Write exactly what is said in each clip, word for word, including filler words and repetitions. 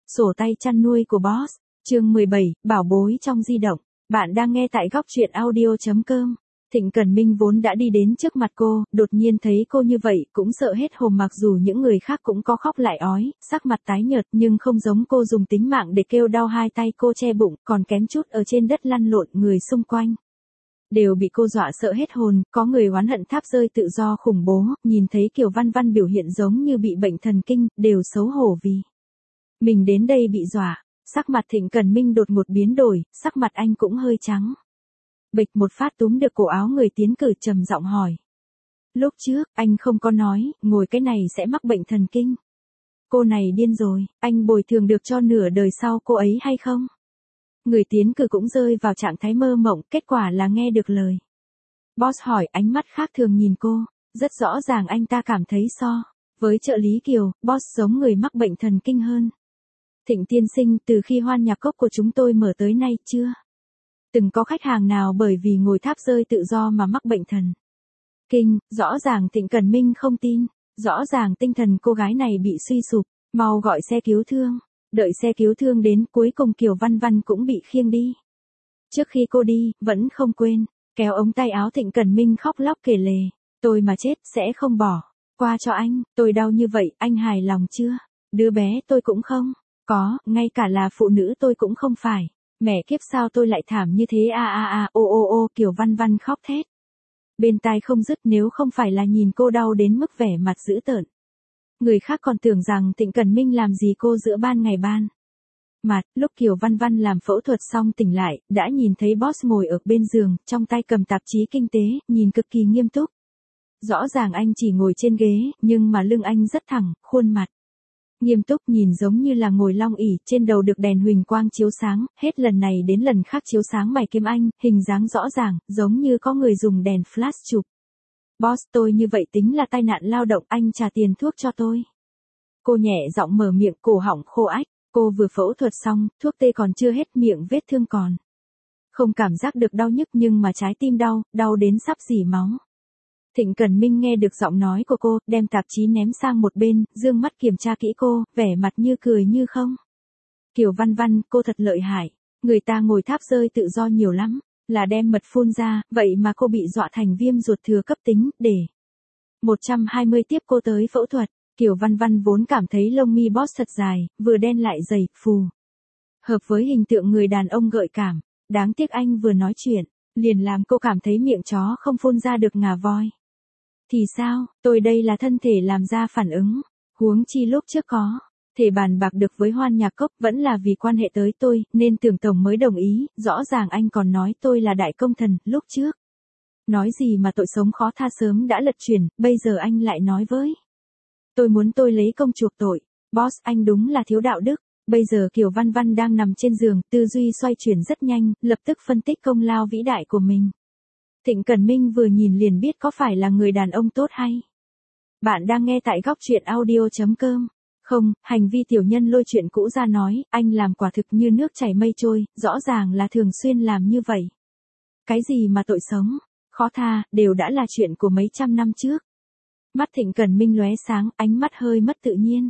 Sổ tay chăn nuôi của Boss, chương mười bảy, bảo bối trong di động. Bạn đang nghe tại góc truyện audio chấm com. Thịnh Cẩn Minh vốn đã đi đến trước mặt cô, đột nhiên thấy cô như vậy, cũng sợ hết hồn mặc dù những người khác cũng có khóc lại ói, sắc mặt tái nhợt nhưng không giống cô dùng tính mạng để kêu đau, hai tay cô che bụng, còn kém chút ở trên đất lăn lộn, người xung quanh đều bị cô dọa sợ hết hồn, có người oán hận tháp rơi tự do khủng bố, nhìn thấy Kiều Văn Văn biểu hiện giống như bị bệnh thần kinh, đều xấu hổ vì mình đến đây bị dọa. Sắc mặt Thịnh Cẩn Minh đột ngột biến đổi, sắc mặt anh cũng hơi trắng. Bịch một phát túm được cổ áo người tiến cử, trầm giọng hỏi. Lúc trước, anh không có nói, ngồi cái này sẽ mắc bệnh thần kinh. Cô này điên rồi, anh bồi thường được cho nửa đời sau cô ấy hay không? Người tiến cử cũng rơi vào trạng thái mơ mộng, kết quả là nghe được lời. Boss hỏi, ánh mắt khác thường nhìn cô, rất rõ ràng anh ta cảm thấy so với trợ lý Kiều, Boss giống người mắc bệnh thần kinh hơn. Thịnh tiên sinh, từ khi Hoan Nhạc Cốc của chúng tôi mở tới nay chưa từng có khách hàng nào bởi vì ngồi tháp rơi tự do mà mắc bệnh thần kinh. Rõ ràng Thịnh Cẩn Minh không tin, rõ ràng tinh thần cô gái này bị suy sụp, mau gọi xe cứu thương. Đợi xe cứu thương đến, cuối cùng Kiều Văn Văn cũng bị khiêng đi. Trước khi cô đi, vẫn không quên kéo ống tay áo Thịnh Cẩn Minh khóc lóc kể lể, tôi mà chết sẽ không bỏ qua cho anh, tôi đau như vậy, anh hài lòng chưa? Đứa bé tôi cũng không có, ngay cả là phụ nữ tôi cũng không phải. Mẹ kiếp, sao tôi lại thảm như thế, a a a, ô ô ô, Kiều Văn Văn khóc thét. Bên tai không dứt, nếu không phải là nhìn cô đau đến mức vẻ mặt dữ tợn, người khác còn tưởng rằng Thịnh Cẩn Minh làm gì cô giữa ban ngày ban mặt. Lúc Kiều Văn Văn làm phẫu thuật xong tỉnh lại, đã nhìn thấy Boss ngồi ở bên giường, trong tay cầm tạp chí kinh tế, nhìn cực kỳ nghiêm túc. Rõ ràng anh chỉ ngồi trên ghế, nhưng mà lưng anh rất thẳng, khuôn mặt nghiêm túc, nhìn giống như là ngồi long ỷ, trên đầu được đèn huỳnh quang chiếu sáng, hết lần này đến lần khác chiếu sáng mày kiếm anh, hình dáng rõ ràng, giống như có người dùng đèn flash chụp. Boss, tôi như vậy tính là tai nạn lao động, anh trả tiền thuốc cho tôi. Cô nhẹ giọng mở miệng, cổ họng khô ách, cô vừa phẫu thuật xong, thuốc tê còn chưa hết, miệng vết thương còn không cảm giác được đau nhức nhưng mà trái tim đau, đau đến sắp rỉ máu. Thịnh Cẩn Minh nghe được giọng nói của cô, đem tạp chí ném sang một bên, dương mắt kiểm tra kỹ cô, vẻ mặt như cười như không. Kiều Văn Văn, cô thật lợi hại, người ta ngồi tháp rơi tự do nhiều lắm, là đem mật phun ra, vậy mà cô bị dọa thành viêm ruột thừa cấp tính, để một trăm hai mươi tiếp cô tới phẫu thuật. Kiều Văn Văn vốn cảm thấy lông mi Boss thật dài, vừa đen lại dày, phù hợp với hình tượng người đàn ông gợi cảm, đáng tiếc anh vừa nói chuyện, liền làm cô cảm thấy miệng chó không phun ra được ngà voi. Thì sao, tôi đây là thân thể làm ra phản ứng, huống chi lúc trước có thể bàn bạc được với Hoan Nhạc Cốc, vẫn là vì quan hệ tới tôi, nên Tưởng tổng mới đồng ý, rõ ràng anh còn nói tôi là đại công thần, lúc trước nói gì mà tội sống khó tha sớm đã lật chuyển, bây giờ anh lại nói với tôi muốn tôi lấy công chuộc tội. Boss, anh đúng là thiếu đạo đức. Bây giờ Kiều Văn Văn đang nằm trên giường, tư duy xoay chuyển rất nhanh, lập tức phân tích công lao vĩ đại của mình. Thịnh Cẩn Minh vừa nhìn liền biết có phải là người đàn ông tốt hay. Bạn đang nghe tại góc truyện audio chấm com. Không, hành vi tiểu nhân lôi chuyện cũ ra nói, anh làm quả thực như nước chảy mây trôi, rõ ràng là thường xuyên làm như vậy. Cái gì mà tội sống khó tha, đều đã là chuyện của mấy trăm năm trước. Mắt Thịnh Cẩn Minh lóe sáng, ánh mắt hơi mất tự nhiên.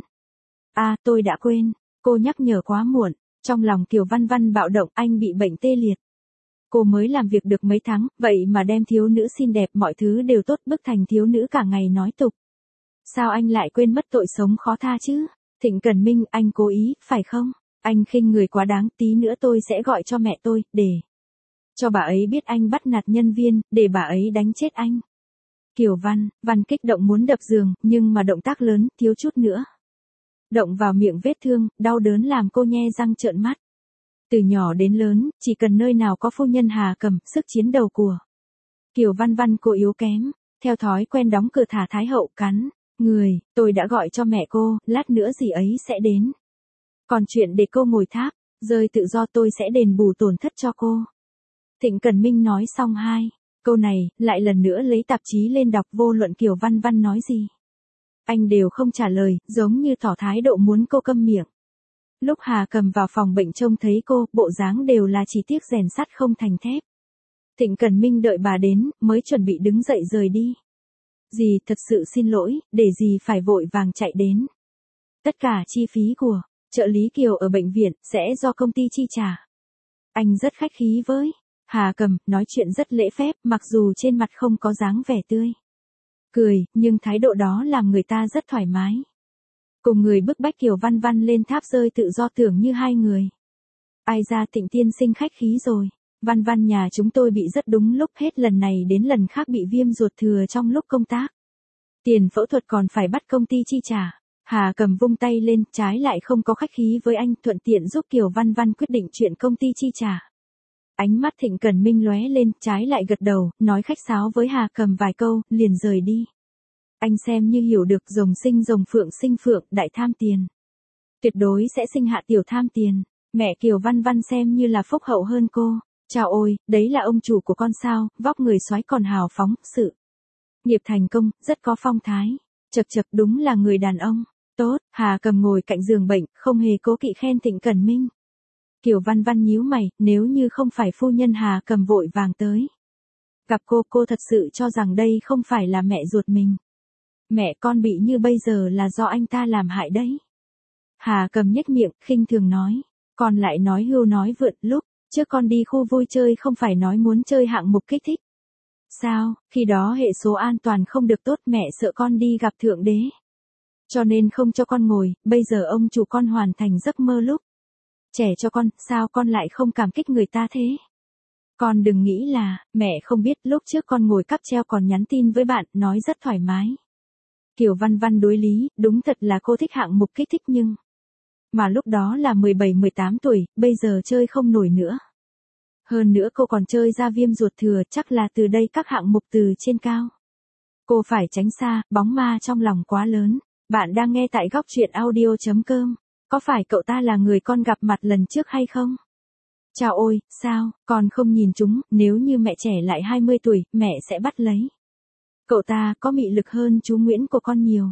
À, tôi đã quên, cô nhắc nhở quá muộn. Trong lòng Kiều Văn Văn bạo động, anh bị bệnh tê liệt. Cô mới làm việc được mấy tháng, vậy mà đem thiếu nữ xinh đẹp, mọi thứ đều tốt, bức thành thiếu nữ cả ngày nói tục. Sao anh lại quên mất tội sống khó tha chứ? Thịnh Cẩn Minh, anh cố ý, phải không? Anh khinh người quá đáng, tí nữa tôi sẽ gọi cho mẹ tôi, để cho bà ấy biết anh bắt nạt nhân viên, để bà ấy đánh chết anh. Kiều Văn Văn kích động muốn đập giường, nhưng mà động tác lớn, thiếu chút nữa động vào miệng vết thương, đau đớn làm cô nhe răng trợn mắt. Từ nhỏ đến lớn, chỉ cần nơi nào có phu nhân Hà Cầm, sức chiến đầu của Kiều Văn Văn cô yếu kém, theo thói quen đóng cửa thả Thái Hậu cắn người, tôi đã gọi cho mẹ cô, lát nữa dì ấy sẽ đến. Còn chuyện để cô ngồi tháp rơi tự do tôi sẽ đền bù tổn thất cho cô. Thịnh Cẩn Minh nói xong hai câu này, lại lần nữa lấy tạp chí lên đọc, vô luận Kiều Văn Văn nói gì, anh đều không trả lời, giống như tỏ thái độ muốn cô câm miệng. Lúc Hà Cầm vào phòng bệnh trông thấy cô, bộ dáng đều là chỉ tiếc rèn sắt không thành thép. Thịnh Cẩn Minh đợi bà đến, mới chuẩn bị đứng dậy rời đi. Dì thật sự xin lỗi, để dì phải vội vàng chạy đến. Tất cả chi phí của trợ lý Kiều ở bệnh viện, sẽ do công ty chi trả. Anh rất khách khí với Hà Cầm, nói chuyện rất lễ phép, mặc dù trên mặt không có dáng vẻ tươi cười, nhưng thái độ đó làm người ta rất thoải mái. Cùng người bức bách Kiều Văn Văn lên tháp rơi tự do tưởng như hai người. Ai ra Tịnh tiên sinh khách khí rồi. Văn Văn nhà chúng tôi bị rất đúng lúc, hết lần này đến lần khác bị viêm ruột thừa trong lúc công tác. Tiền phẫu thuật còn phải bắt công ty chi trả. Hà Cầm vung tay lên, trái lại không có khách khí với anh, thuận tiện giúp Kiều Văn Văn quyết định chuyện công ty chi trả. Ánh mắt Thịnh Cẩn Minh lóe lên, trái lại gật đầu, nói khách sáo với Hà Cầm vài câu, liền rời đi. Anh xem như hiểu được rồng sinh rồng phượng sinh phượng, đại tham tiền. Tuyệt đối sẽ sinh hạ tiểu tham tiền. Mẹ Kiều Văn Văn xem như là phúc hậu hơn cô. Chào ôi, đấy là ông chủ của con sao, vóc người soái còn hào phóng, sự nghiệp thành công, rất có phong thái. Chật chật, đúng là người đàn ông. Tốt, Hà Cầm ngồi cạnh giường bệnh, không hề cố kỵ khen Thịnh Cẩn Minh. Kiều Văn Văn nhíu mày, nếu như không phải phu nhân Hà Cầm vội vàng tới gặp cô, cô thật sự cho rằng đây không phải là mẹ ruột mình. Mẹ con bị như bây giờ là do anh ta làm hại đấy. Hà Cầm nhếch miệng, khinh thường nói. Con lại nói hưu nói vượn, lúc trước con đi khu vui chơi không phải nói muốn chơi hạng mục kích thích. Sao, khi đó hệ số an toàn không được tốt, mẹ sợ con đi gặp thượng đế. Cho nên không cho con ngồi, bây giờ ông chủ con hoàn thành giấc mơ lúc trẻ cho con, sao con lại không cảm kích người ta thế? Con đừng nghĩ là, mẹ không biết lúc trước con ngồi cáp treo còn nhắn tin với bạn, nói rất thoải mái. Kiều Văn Văn đối lý, đúng thật là cô thích hạng mục kích thích nhưng mà lúc đó là mười bảy mười tám tuổi, bây giờ chơi không nổi nữa. Hơn nữa cô còn chơi ra viêm ruột thừa, chắc là từ đây các hạng mục từ trên cao. Cô phải tránh xa, bóng ma trong lòng quá lớn. Bạn đang nghe tại góc truyện audio chấm com. Có phải cậu ta là người con gặp mặt lần trước hay không? Chào ôi, sao, con không nhìn chúng, nếu như mẹ trẻ lại hai mươi tuổi, mẹ sẽ bắt lấy. Cậu ta có mị lực hơn chú Nguyễn của con nhiều.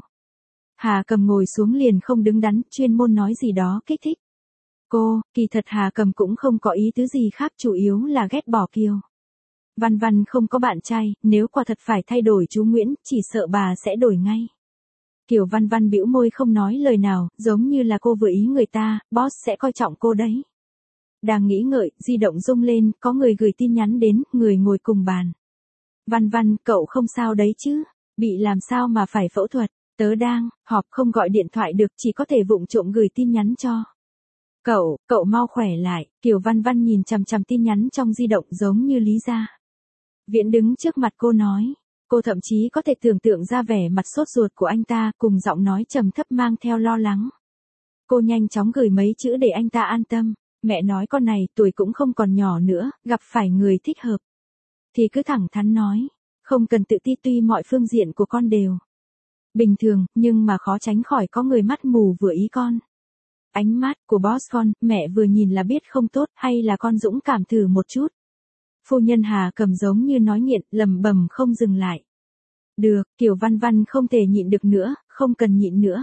Hà Cầm ngồi xuống liền không đứng đắn, chuyên môn nói gì đó kích thích. Cô, kỳ thật Hà Cầm cũng không có ý tứ gì khác, chủ yếu là ghét bỏ Kiều Văn Văn không có bạn trai, nếu quả thật phải thay đổi chú Nguyễn, chỉ sợ bà sẽ đổi ngay. Kiều Văn Văn bĩu môi không nói lời nào, giống như là cô vừa ý người ta, boss sẽ coi trọng cô đấy. Đang nghĩ ngợi, di động rung lên, có người gửi tin nhắn đến, người ngồi cùng bàn. Văn Văn, cậu không sao đấy chứ? Bị làm sao mà phải phẫu thuật? Tớ đang họp không gọi điện thoại được, chỉ có thể vụng trộm gửi tin nhắn cho cậu, cậu mau khỏe lại. Kiều Văn Văn nhìn chằm chằm tin nhắn trong di động giống như Lý Gia Viễn đứng trước mặt cô nói. Cô thậm chí có thể tưởng tượng ra vẻ mặt sốt ruột của anh ta, cùng giọng nói trầm thấp mang theo lo lắng. Cô nhanh chóng gửi mấy chữ để anh ta an tâm. Mẹ nói con này tuổi cũng không còn nhỏ nữa, gặp phải người thích hợp thì cứ thẳng thắn nói, không cần tự ti, tuy mọi phương diện của con đều bình thường, nhưng mà khó tránh khỏi có người mắt mù vừa ý con. Ánh mắt của boss con, mẹ vừa nhìn là biết không tốt, hay là con dũng cảm thử một chút. Phu nhân Hà Cầm giống như nói nghiện, lầm bầm không dừng lại. Được, Kiều Văn Văn không thể nhịn được nữa, không cần nhịn nữa.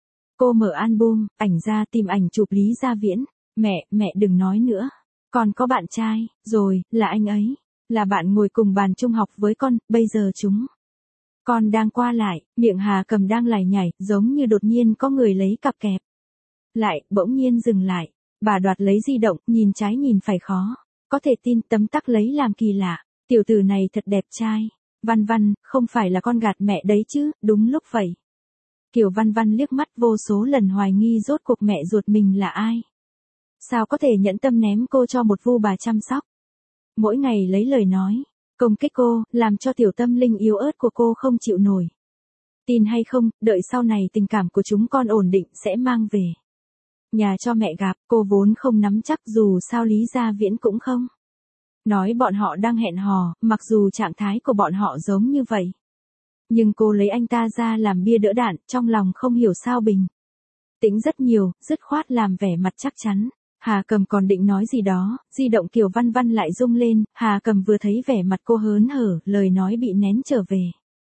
Cô mở album, ảnh ra tìm ảnh chụp Lý Gia Viễn. Mẹ, mẹ đừng nói nữa. Con có bạn trai, rồi, là anh ấy. Là bạn ngồi cùng bàn trung học với con, bây giờ chúng con đang qua lại, miệng Hà Cầm đang lải nhải, giống như đột nhiên có người lấy cặp kẹp lại, bỗng nhiên dừng lại. Bà đoạt lấy di động, nhìn trái nhìn phải khó có thể tin, tấm tắc lấy làm kỳ lạ. Tiểu tử này thật đẹp trai. Văn Văn, không phải là con gạt mẹ đấy chứ? Đúng lúc vậy. Kiều Văn Văn liếc mắt, vô số lần hoài nghi rốt cuộc mẹ ruột mình là ai. Sao có thể nhẫn tâm ném cô cho một vu bà chăm sóc? Mỗi ngày lấy lời nói công kích cô, làm cho tiểu tâm linh yếu ớt của cô không chịu nổi. Tin hay không, đợi sau này tình cảm của chúng con ổn định sẽ mang về nhà cho mẹ gặp. Cô vốn không nắm chắc, dù sao Lý Gia Viễn cũng không nói bọn họ đang hẹn hò, mặc dù trạng thái của bọn họ giống như vậy. Nhưng cô lấy anh ta ra làm bia đỡ đạn, trong lòng không hiểu sao bình tĩnh rất nhiều, dứt khoát làm vẻ mặt chắc chắn. Hà Cầm còn định nói gì đó, di động Kiều Văn Văn lại rung lên, Hà Cầm vừa thấy vẻ mặt cô hớn hở, lời nói bị nén trở về.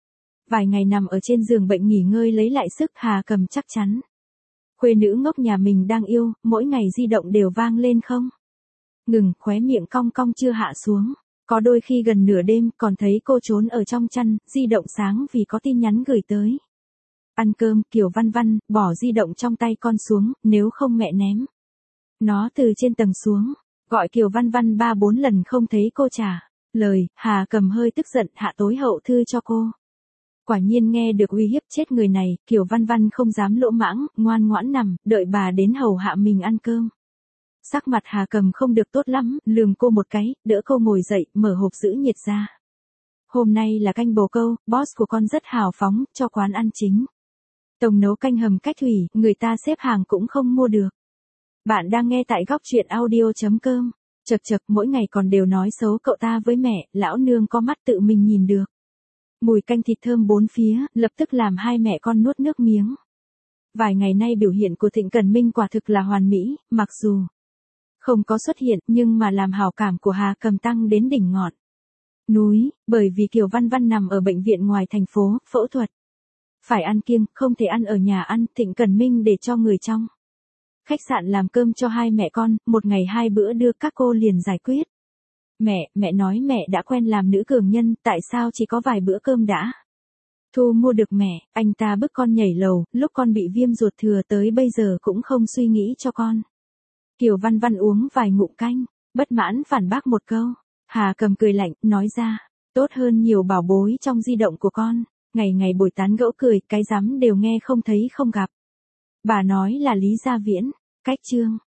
Vài ngày nằm ở trên giường bệnh nghỉ ngơi lấy lại sức, Hà Cầm chắc chắn. Khuê nữ ngốc nhà mình đang yêu, mỗi ngày di động đều vang lên không ngừng, khóe miệng cong cong chưa hạ xuống. Có đôi khi gần nửa đêm còn thấy cô trốn ở trong chăn, di động sáng vì có tin nhắn gửi tới. Ăn cơm, Kiều Văn Văn, bỏ di động trong tay con xuống, nếu không mẹ ném. Nó từ trên tầng xuống, gọi Kiều Văn Văn ba bốn lần không thấy cô trả lời, Hà Cầm hơi tức giận hạ tối hậu thư cho cô. Quả nhiên nghe được uy hiếp chết người này, Kiều Văn Văn không dám lỗ mãng, ngoan ngoãn nằm, đợi bà đến hầu hạ mình ăn cơm. Sắc mặt Hà Cầm không được tốt lắm, lườm cô một cái, đỡ cô ngồi dậy, mở hộp giữ nhiệt ra. Hôm nay là canh bồ câu, boss của con rất hào phóng, cho quán ăn chính. Tổng nấu canh hầm cách thủy, người ta xếp hàng cũng không mua được. Bạn đang nghe tại góc truyện audio.com. Chật chật, mỗi ngày còn đều nói xấu cậu ta với mẹ, lão nương có mắt tự mình nhìn được. Mùi canh thịt thơm bốn phía, lập tức làm hai mẹ con nuốt nước miếng. Vài ngày nay biểu hiện của Thịnh Cẩn Minh quả thực là hoàn mỹ, mặc dù không có xuất hiện, nhưng mà làm hảo cảm của Hà Cầm tăng đến đỉnh ngọn núi, bởi vì Kiều Văn Văn nằm ở bệnh viện ngoài thành phố, phẫu thuật. Phải ăn kiêng, không thể ăn ở nhà ăn, Thịnh Cẩn Minh để cho người trong khách sạn làm cơm cho hai mẹ con, một ngày hai bữa đưa các cô liền giải quyết. Mẹ, mẹ nói mẹ đã quen làm nữ cường nhân, tại sao chỉ có vài bữa cơm đã thu mua được mẹ, anh ta bức con nhảy lầu, lúc con bị viêm ruột thừa tới bây giờ cũng không suy nghĩ cho con. Kiều Văn Văn uống vài ngụm canh, bất mãn phản bác một câu. Hà Cầm cười lạnh, nói ra, tốt hơn nhiều bảo bối trong di động của con, ngày ngày bồi tán gẫu cười, cái rắm đều nghe không thấy không gặp. Bà nói là Lý Gia Viễn, cách chương.